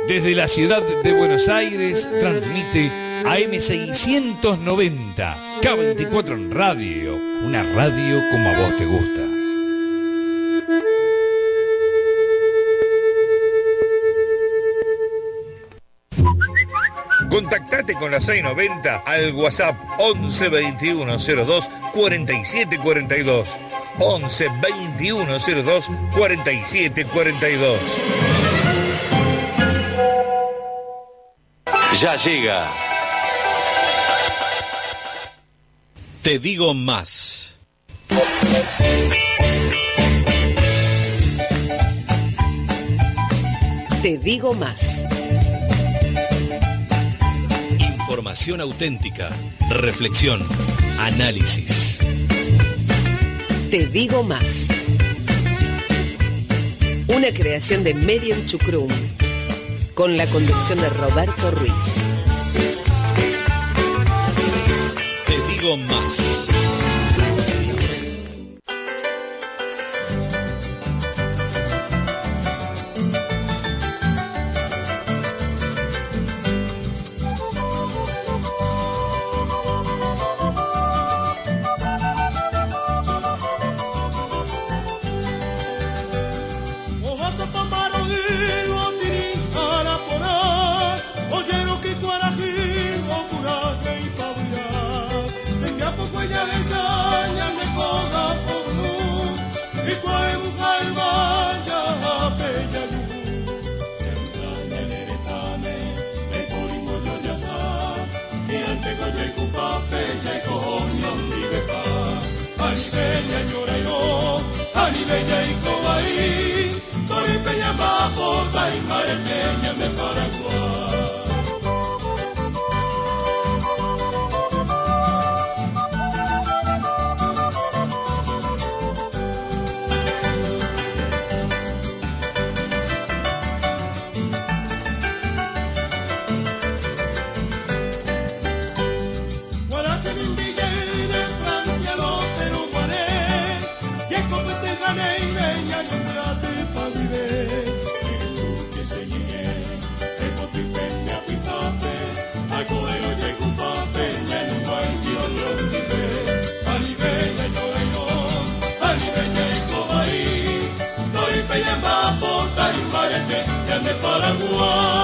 Desde la ciudad de Buenos Aires transmite AM690, K24 en radio, una radio como a vos te gusta. Contactate con la 690 al WhatsApp 11 21 02 47 42. 11 21 02 47 42. Ya llega. Te digo más. Te digo más. Información auténtica, reflexión, análisis. Te digo más. Una creación de Medium Chucrum, con la conducción de Roberto Ruiz. Te digo más. Paraguay.